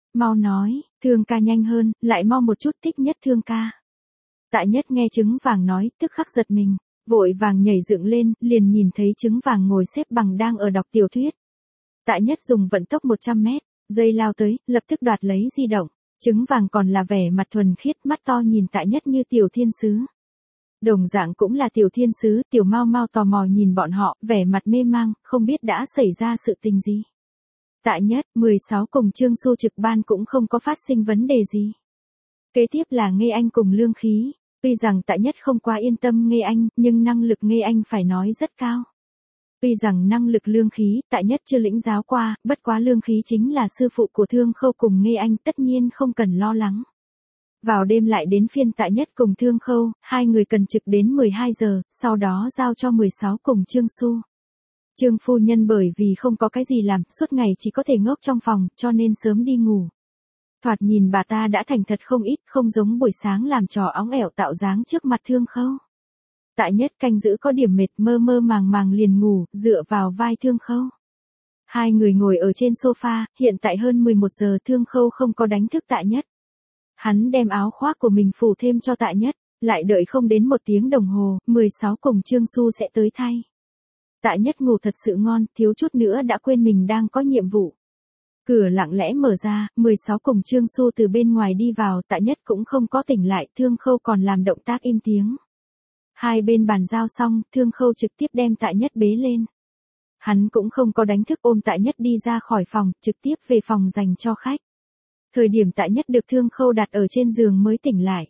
Mau nói, Thương ca nhanh hơn, lại mau một chút Thích Nhất Thương ca. Tạ Nhất nghe Trứng Vàng nói, tức khắc giật mình, vội vàng nhảy dựng lên, liền nhìn thấy Trứng Vàng ngồi xếp bằng đang ở đọc tiểu thuyết. Tạ Nhất dùng vận tốc 100 mét, dây lao tới, lập tức đoạt lấy di động. Trứng Vàng còn là vẻ mặt thuần khiết, mắt to nhìn Tạ Nhất như tiểu thiên sứ. Đồng dạng cũng là tiểu thiên sứ, tiểu Mau Mau tò mò nhìn bọn họ, vẻ mặt mê mang, không biết đã xảy ra sự tình gì. Tạ Nhất, 16 cùng Trương Xu trực ban cũng không có phát sinh vấn đề gì. Kế tiếp là Nghê Anh cùng Lương Khí, tuy rằng Tạ Nhất không quá yên tâm Nghê Anh, nhưng năng lực Nghê Anh phải nói rất cao. Tuy rằng năng lực Lương Khí, Tạ Nhất chưa lĩnh giáo qua, bất quá Lương Khí chính là sư phụ của Thương Khâu cùng Nghê Anh, tất nhiên không cần lo lắng. Vào đêm lại đến phiên Tạ Nhất cùng Thương Khâu, hai người cần trực đến 12 giờ, sau đó giao cho 16 cùng Trương Xu. Trương phu nhân bởi vì không có cái gì làm, suốt ngày chỉ có thể ngốc trong phòng, cho nên sớm đi ngủ. Thoạt nhìn bà ta đã thành thật không ít, không giống buổi sáng làm trò óng ẻo tạo dáng trước mặt Thương Khâu. Tạ Nhất canh giữ có điểm mệt, mơ mơ màng màng liền ngủ, dựa vào vai Thương Khâu. Hai người ngồi ở trên sofa, hiện tại hơn 11 giờ Thương Khâu không có đánh thức Tạ Nhất. Hắn đem áo khoác của mình phủ thêm cho Tạ Nhất, lại đợi không đến 1 tiếng đồng hồ, 16 cùng Trương Xu sẽ tới thay. Tạ Nhất ngủ thật sự ngon, thiếu chút nữa đã quên mình đang có nhiệm vụ. Cửa lặng lẽ mở ra, 16 cùng Trương Xu từ bên ngoài đi vào, Tạ Nhất cũng không có tỉnh lại, Thương Khâu còn làm động tác im tiếng. Hai bên bàn giao xong, Thương Khâu trực tiếp đem Tạ Nhất bế lên. Hắn cũng không có đánh thức, ôm Tạ Nhất đi ra khỏi phòng, trực tiếp về phòng dành cho khách. Thời điểm Tạ Nhất được Thương Khâu đặt ở trên giường mới tỉnh lại.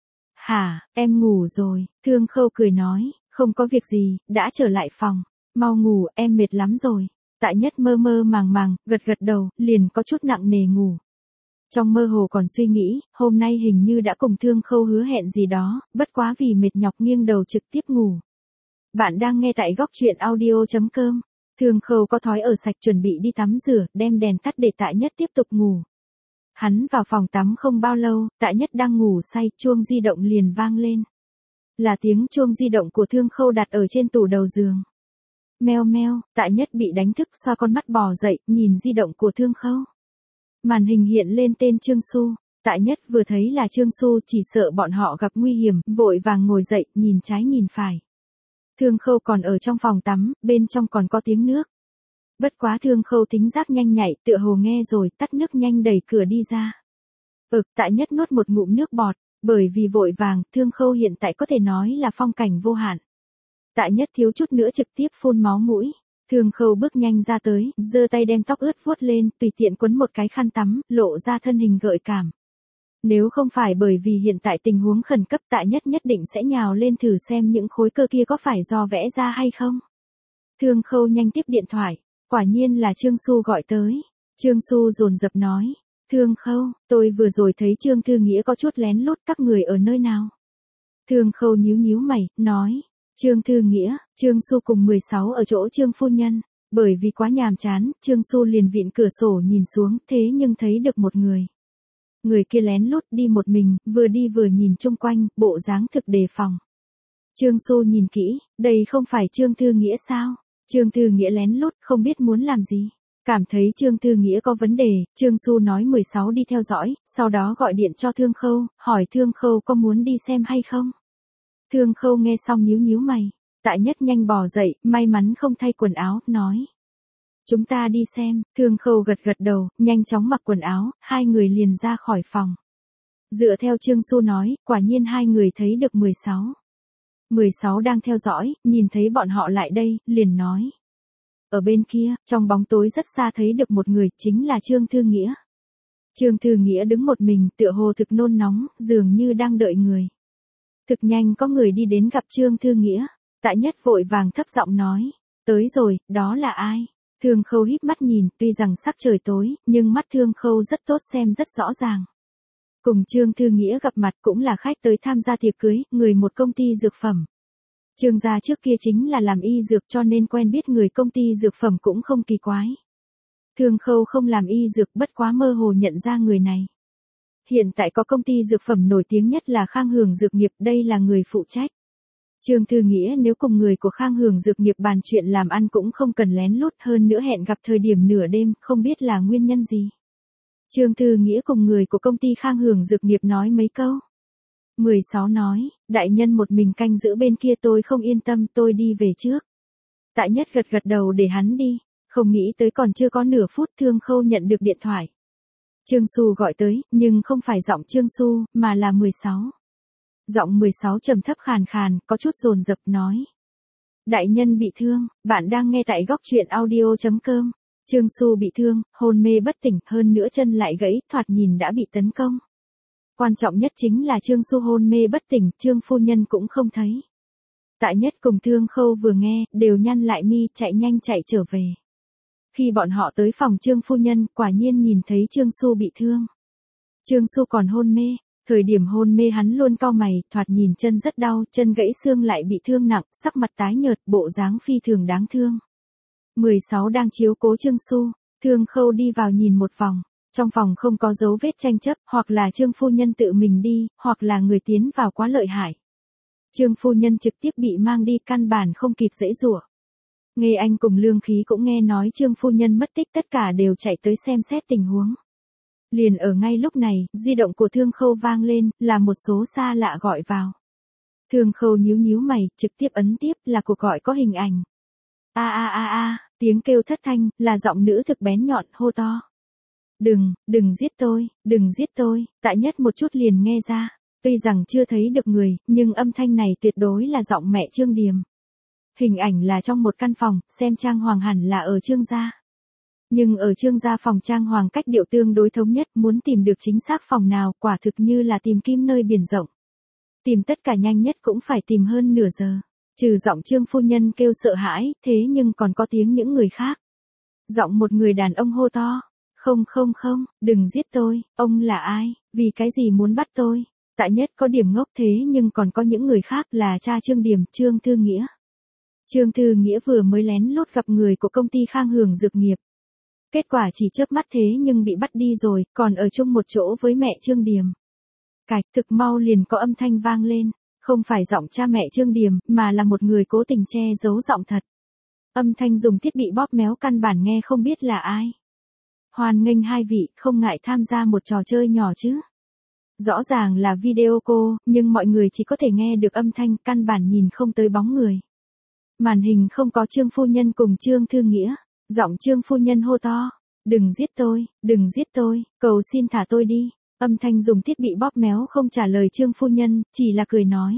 Hả, em ngủ rồi, Thương Khâu cười nói, không có việc gì, đã trở lại phòng, mau ngủ, em mệt lắm rồi. Tạ Nhất mơ mơ màng màng, gật gật đầu, liền có chút nặng nề ngủ. Trong mơ hồ còn suy nghĩ, hôm nay hình như đã cùng Thương Khâu hứa hẹn gì đó, bất quá vì mệt nhọc nghiêng đầu trực tiếp ngủ. Bạn đang nghe tại góc truyện audio.com. Thương Khâu có thói ở sạch chuẩn bị đi tắm rửa, đem đèn tắt để Tạ Nhất tiếp tục ngủ. Hắn vào phòng tắm không bao lâu, Tạ Nhất đang ngủ say, chuông di động liền vang lên. Là tiếng chuông di động của Thương Khâu đặt ở trên tủ đầu giường. Meo meo, Tạ Nhất bị đánh thức, xoa con mắt bò dậy, nhìn di động của Thương Khâu. Màn hình hiện lên tên Trương Xu, Tạ Nhất vừa thấy là Trương Xu, chỉ sợ bọn họ gặp nguy hiểm, vội vàng ngồi dậy, nhìn trái nhìn phải. Thương Khâu còn ở trong phòng tắm, bên trong còn có tiếng nước. Bất quá Thương Khâu tính giác nhanh nhạy, tựa hồ nghe rồi, tắt nước nhanh đẩy cửa đi ra. Tạ Nhất nuốt một ngụm nước bọt, bởi vì vội vàng, Thương Khâu hiện tại có thể nói là phong cảnh vô hạn. Tạ Nhất thiếu chút nữa trực tiếp phun máu mũi. Thương Khâu bước nhanh ra tới, giơ tay đem tóc ướt vuốt lên, tùy tiện quấn một cái khăn tắm, lộ ra thân hình gợi cảm. Nếu không phải bởi vì hiện tại tình huống khẩn cấp, Tạ Nhất nhất định sẽ nhào lên thử xem những khối cơ kia có phải do vẽ ra hay không. Thương Khâu nhanh tiếp điện thoại, quả nhiên là Trương Xu gọi tới. Trương Xu dồn dập nói, Thương Khâu, tôi vừa rồi thấy Trương Thư Nghĩa có chút lén lút, các người ở nơi nào. Thương Khâu nhíu nhíu mày, nói, Trương Thư Nghĩa, Trương Xu cùng 16 ở chỗ Trương phu nhân, bởi vì quá nhàm chán, Trương Xu liền vịn cửa sổ nhìn xuống, thế nhưng thấy được một người. Người kia lén lút đi một mình, vừa đi vừa nhìn chung quanh, bộ dáng thực đề phòng. Trương Xu nhìn kỹ, đây không phải Trương Thư Nghĩa sao? Trương Thư Nghĩa lén lút, không biết muốn làm gì. Cảm thấy Trương Thư Nghĩa có vấn đề, Trương Xu nói 16 đi theo dõi, sau đó gọi điện cho Thương Khâu, hỏi Thương Khâu có muốn đi xem hay không. Thương Khâu nghe xong nhíu nhíu mày, Tạ Nhất nhanh bò dậy, may mắn không thay quần áo, nói. Chúng ta đi xem, Thương Khâu gật gật đầu, nhanh chóng mặc quần áo, hai người liền ra khỏi phòng. Dựa theo Trương Xu nói, quả nhiên hai người thấy được 16. 16 đang theo dõi, nhìn thấy bọn họ lại đây, liền nói. Ở bên kia, trong bóng tối rất xa thấy được một người, chính là Trương Thư Nghĩa. Trương Thư Nghĩa đứng một mình, tựa hồ thực nôn nóng, dường như đang đợi người. Thực nhanh có người đi đến gặp Trương Thư Nghĩa. Tạ Nhất vội vàng thấp giọng nói, tới rồi, đó là ai? Thương Khâu híp mắt nhìn, tuy rằng sắc trời tối, nhưng mắt Thương Khâu rất tốt, xem rất rõ ràng. Cùng Trương Thư Nghĩa gặp mặt cũng là khách tới tham gia tiệc cưới, người một công ty dược phẩm. Trương gia trước kia chính là làm y dược, cho nên quen biết người công ty dược phẩm cũng không kỳ quái. Thương Khâu không làm y dược, bất quá mơ hồ nhận ra người này. Hiện tại có công ty dược phẩm nổi tiếng nhất là Khang Hưởng Dược Nghiệp, đây là người phụ trách. Trương Thư Nghĩa nếu cùng người của Khang Hưởng Dược Nghiệp bàn chuyện làm ăn cũng không cần lén lút, hơn nữa hẹn gặp thời điểm nửa đêm, không biết là nguyên nhân gì. Trương Thư Nghĩa cùng người của công ty Khang Hưởng Dược nghiệp nói mấy câu. 16 nói, đại nhân một mình canh giữ bên kia tôi không yên tâm, tôi đi về trước. Tạ Nhất gật gật đầu để hắn đi, không nghĩ tới còn chưa có nửa phút Thương Khâu nhận được điện thoại. Trương Xu gọi tới, nhưng không phải giọng Trương Xu, mà là 16. Giọng 16 trầm thấp khàn khàn, có chút dồn dập nói. Đại nhân bị thương, bạn đang nghe tại góc truyện audio.com. Trương Xu bị thương, hôn mê bất tỉnh, hơn nữa chân lại gãy, thoạt nhìn đã bị tấn công. Quan trọng nhất chính là Trương Xu hôn mê bất tỉnh, Trương phu nhân cũng không thấy. Tạ Nhất cùng Thương Khâu vừa nghe, đều nhăn lại mi, chạy nhanh chạy trở về. Khi bọn họ tới phòng Trương phu nhân, quả nhiên nhìn thấy Trương Xu bị thương. Trương Xu còn hôn mê, thời điểm hôn mê hắn luôn cau mày, thoạt nhìn chân rất đau, chân gãy xương lại bị thương nặng, sắc mặt tái nhợt, bộ dáng phi thường đáng thương. 16 đang chiếu cố Trương Xu, Thương Khâu đi vào nhìn một vòng, trong phòng không có dấu vết tranh chấp, hoặc là Trương phu nhân tự mình đi, hoặc là người tiến vào quá lợi hại. Trương phu nhân trực tiếp bị mang đi, căn bản không kịp giãy giụa. Nghe Anh cùng Lương Khí cũng nghe nói Trương phu nhân mất tích, tất cả đều chạy tới xem xét tình huống. Liền ở ngay lúc này, di động của Thương Khâu vang lên, là một số xa lạ gọi vào. Thương Khâu nhíu nhíu mày, trực tiếp ấn tiếp, là cuộc gọi có hình ảnh. Tiếng kêu thất thanh, là giọng nữ thực bén nhọn, hô to. Đừng giết tôi, đừng giết tôi, Tạ Nhất một chút liền nghe ra. Tuy rằng chưa thấy được người, nhưng âm thanh này tuyệt đối là giọng mẹ Trương Điềm. Hình ảnh là trong một căn phòng, xem trang hoàng hẳn là ở Trương gia. Nhưng ở Trương gia phòng trang hoàng cách điệu tương đối thống nhất, muốn tìm được chính xác phòng nào, quả thực như là tìm kim nơi biển rộng. Tìm tất cả nhanh nhất cũng phải tìm hơn nửa giờ. Trừ giọng Trương phu nhân kêu sợ hãi, thế nhưng còn có tiếng những người khác. Giọng một người đàn ông hô to. Không, đừng giết tôi, ông là ai, vì cái gì muốn bắt tôi? Tạ Nhất có điểm ngốc, thế nhưng còn có những người khác, là cha Trương Điềm, Trương Thư Nghĩa. Trương Thư Nghĩa vừa mới lén lút gặp người của công ty Khang Hưởng Dược nghiệp. Kết quả chỉ chớp mắt thế nhưng bị bắt đi rồi, còn ở chung một chỗ với mẹ Trương Điềm. Cạch, thực mau liền có âm thanh vang lên, không phải giọng cha mẹ Trương Điềm, mà là một người cố tình che giấu giọng thật. Âm thanh dùng thiết bị bóp méo, căn bản nghe không biết là ai. Hoan nghênh hai vị, không ngại tham gia một trò chơi nhỏ chứ. Rõ ràng là video call, nhưng mọi người chỉ có thể nghe được âm thanh, căn bản nhìn không tới bóng người. Màn hình không có Trương phu nhân cùng Trương Thư Nghĩa. Giọng Trương phu nhân hô to. Đừng giết tôi, cầu xin thả tôi đi. Âm thanh dùng thiết bị bóp méo không trả lời Trương phu nhân, chỉ là cười nói.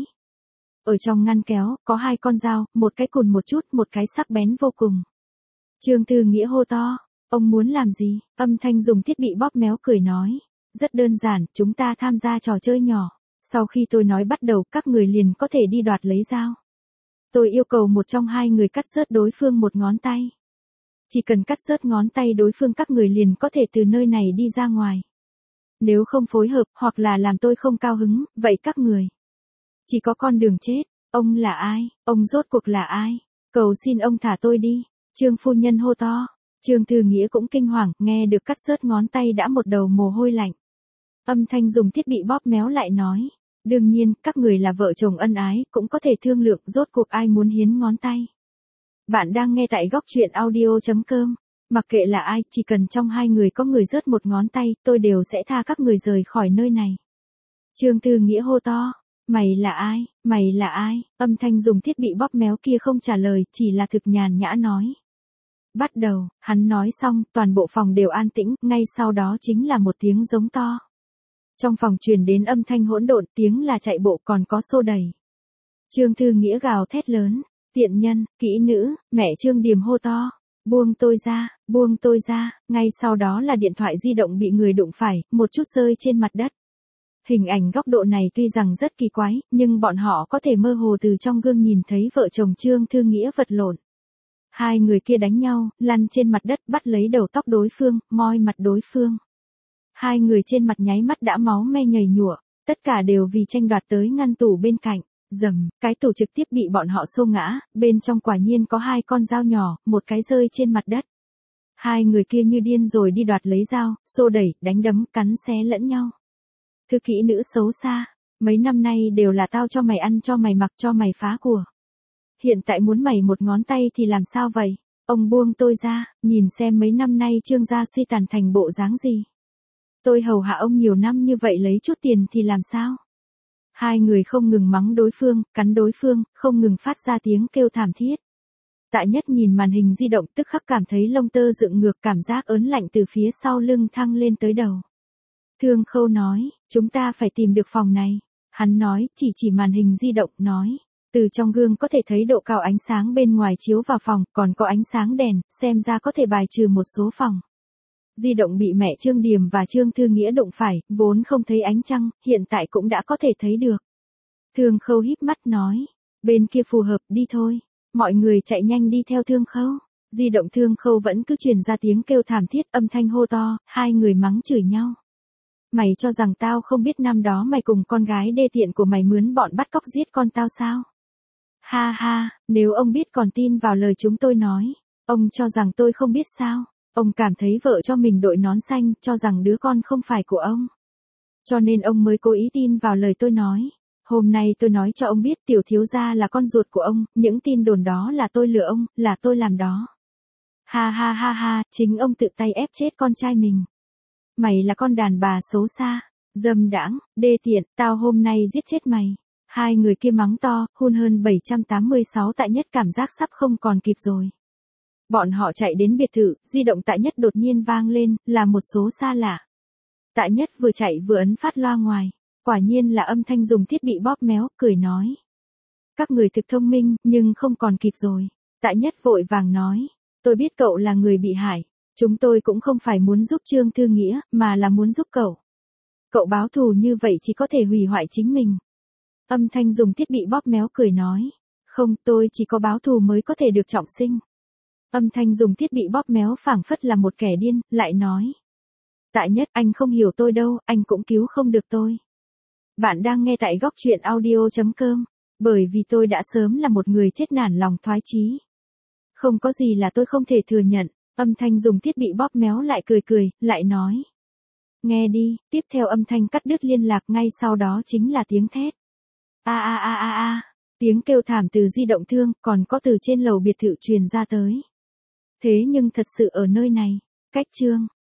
Ở trong ngăn kéo, có 2 con dao, một cái cùn một chút, một cái sắc bén vô cùng. Trương Thư Nghĩa hô to. Ông muốn làm gì? Âm thanh dùng thiết bị bóp méo cười nói. Rất đơn giản, chúng ta tham gia trò chơi nhỏ. Sau khi tôi nói bắt đầu, các người liền có thể đi đoạt lấy dao. Tôi yêu cầu một trong 2 người cắt rớt đối phương một ngón tay. Chỉ cần cắt rớt ngón tay đối phương, các người liền có thể từ nơi này đi ra ngoài. Nếu không phối hợp, hoặc là làm tôi không cao hứng, vậy các người chỉ có con đường chết. Ông là ai? Ông rốt cuộc là ai? Cầu xin ông thả tôi đi. Trương phu nhân hô to. Trương Thư Nghĩa cũng kinh hoàng, nghe được cắt rớt ngón tay đã một đầu mồ hôi lạnh. Âm thanh dùng thiết bị bóp méo lại nói. Đương nhiên, các người là vợ chồng ân ái, cũng có thể thương lượng, rốt cuộc ai muốn hiến ngón tay. Bạn đang nghe tại góc truyện audio.com. Mặc kệ là ai, chỉ cần trong 2 người có người rớt một ngón tay, tôi đều sẽ tha các người rời khỏi nơi này. Trương Thư Nghĩa hô to. Mày là ai? Âm thanh dùng thiết bị bóp méo kia không trả lời, chỉ là thực nhàn nhã nói. Bắt đầu, hắn nói xong, toàn bộ phòng đều an tĩnh, ngay sau đó chính là một tiếng giống to. Trong phòng truyền đến âm thanh hỗn độn, tiếng là chạy bộ, còn có xô đẩy. Trương Thư Nghĩa gào thét lớn. Tiện nhân, kỹ nữ, mẹ Trương Điềm hô to. Buông tôi ra, ngay sau đó là điện thoại di động bị người đụng phải, một chút rơi trên mặt đất. Hình ảnh góc độ này tuy rằng rất kỳ quái, nhưng bọn họ có thể mơ hồ từ trong gương nhìn thấy vợ chồng Trương Thư Nghĩa vật lộn. 2 người kia đánh nhau, lăn trên mặt đất, bắt lấy đầu tóc đối phương, moi mặt đối phương. 2 người trên mặt nháy mắt đã máu me nhầy nhụa, tất cả đều vì tranh đoạt tới ngăn tủ bên cạnh. Dầm, cái tủ trực tiếp bị bọn họ xô ngã, bên trong quả nhiên có 2 con dao nhỏ, một cái rơi trên mặt đất. 2 người kia như điên rồi đi đoạt lấy dao, xô đẩy, đánh đấm, cắn xé lẫn nhau. Thư kỹ nữ xấu xa, mấy năm nay đều là tao cho mày ăn, cho mày mặc, cho mày phá của. Hiện tại muốn mày một ngón tay thì làm sao vậy? Ông buông tôi ra, nhìn xem mấy năm nay Trương gia suy tàn thành bộ dáng gì. Tôi hầu hạ ông nhiều năm như vậy lấy chút tiền thì làm sao? Hai người không ngừng mắng đối phương, cắn đối phương, không ngừng phát ra tiếng kêu thảm thiết. Tạ Nhất nhìn màn hình di động tức khắc cảm thấy lông tơ dựng ngược, cảm giác ớn lạnh từ phía sau lưng thăng lên tới đầu. Thương Khâu nói, chúng ta phải tìm được phòng này. Hắn nói, chỉ màn hình di động, nói. Từ trong gương có thể thấy độ cao ánh sáng bên ngoài chiếu vào phòng, còn có ánh sáng đèn, xem ra có thể bài trừ một số phòng. Di động bị mẹ Trương Điềm và Trương Thư Nghĩa đụng phải, vốn không thấy ánh trăng, hiện tại cũng đã có thể thấy được. Thương Khâu híp mắt nói, bên kia phù hợp, đi thôi. Mọi người chạy nhanh đi theo Thương Khâu. Di động Thương Khâu vẫn cứ truyền ra tiếng kêu thảm thiết, âm thanh hô to, hai người mắng chửi nhau. Mày cho rằng tao không biết năm đó mày cùng con gái đê tiện của mày mướn bọn bắt cóc giết con tao sao? Ha ha, nếu ông biết còn tin vào lời chúng tôi nói, ông cho rằng tôi không biết sao? Ông cảm thấy vợ cho mình đội nón xanh, cho rằng đứa con không phải của ông. Cho nên ông mới cố ý tin vào lời tôi nói. Hôm nay tôi nói cho ông biết tiểu thiếu gia là con ruột của ông, những tin đồn đó là tôi lừa ông, là tôi làm đó. Ha ha ha ha, chính ông tự tay ép chết con trai mình. Mày là con đàn bà xấu xa, dâm đãng, đê tiện, tao hôm nay giết chết mày. Hai người kia mắng to, hun hơn 786. Tạ Nhất cảm giác sắp không còn kịp rồi. Bọn họ chạy đến biệt thự, di động Tạ Nhất đột nhiên vang lên, là một số xa lạ. Tạ Nhất vừa chạy vừa ấn phát loa ngoài. Quả nhiên là âm thanh dùng thiết bị bóp méo, cười nói. Các người thực thông minh, nhưng không còn kịp rồi. Tạ Nhất vội vàng nói. Tôi biết cậu là người bị hại. Chúng tôi cũng không phải muốn giúp Trương Thư Nghĩa, mà là muốn giúp cậu. Cậu báo thù như vậy chỉ có thể hủy hoại chính mình. Âm thanh dùng thiết bị bóp méo cười nói. Không, tôi chỉ có báo thù mới có thể được trọng sinh. Âm thanh dùng thiết bị bóp méo phảng phất là một kẻ điên, lại nói. Tạ Nhất, anh không hiểu tôi đâu, anh cũng cứu không được tôi. Bạn đang nghe tại góc truyện audio.com, bởi vì tôi đã sớm là một người chết nản lòng thoái chí. Không có gì là tôi không thể thừa nhận, âm thanh dùng thiết bị bóp méo lại cười, lại nói. Nghe đi, tiếp theo âm thanh cắt đứt liên lạc, ngay sau đó chính là tiếng thét. A, tiếng kêu thảm từ di động Thương, còn có từ trên lầu biệt thự truyền ra tới. Thế nhưng thật sự ở nơi này, cách Trương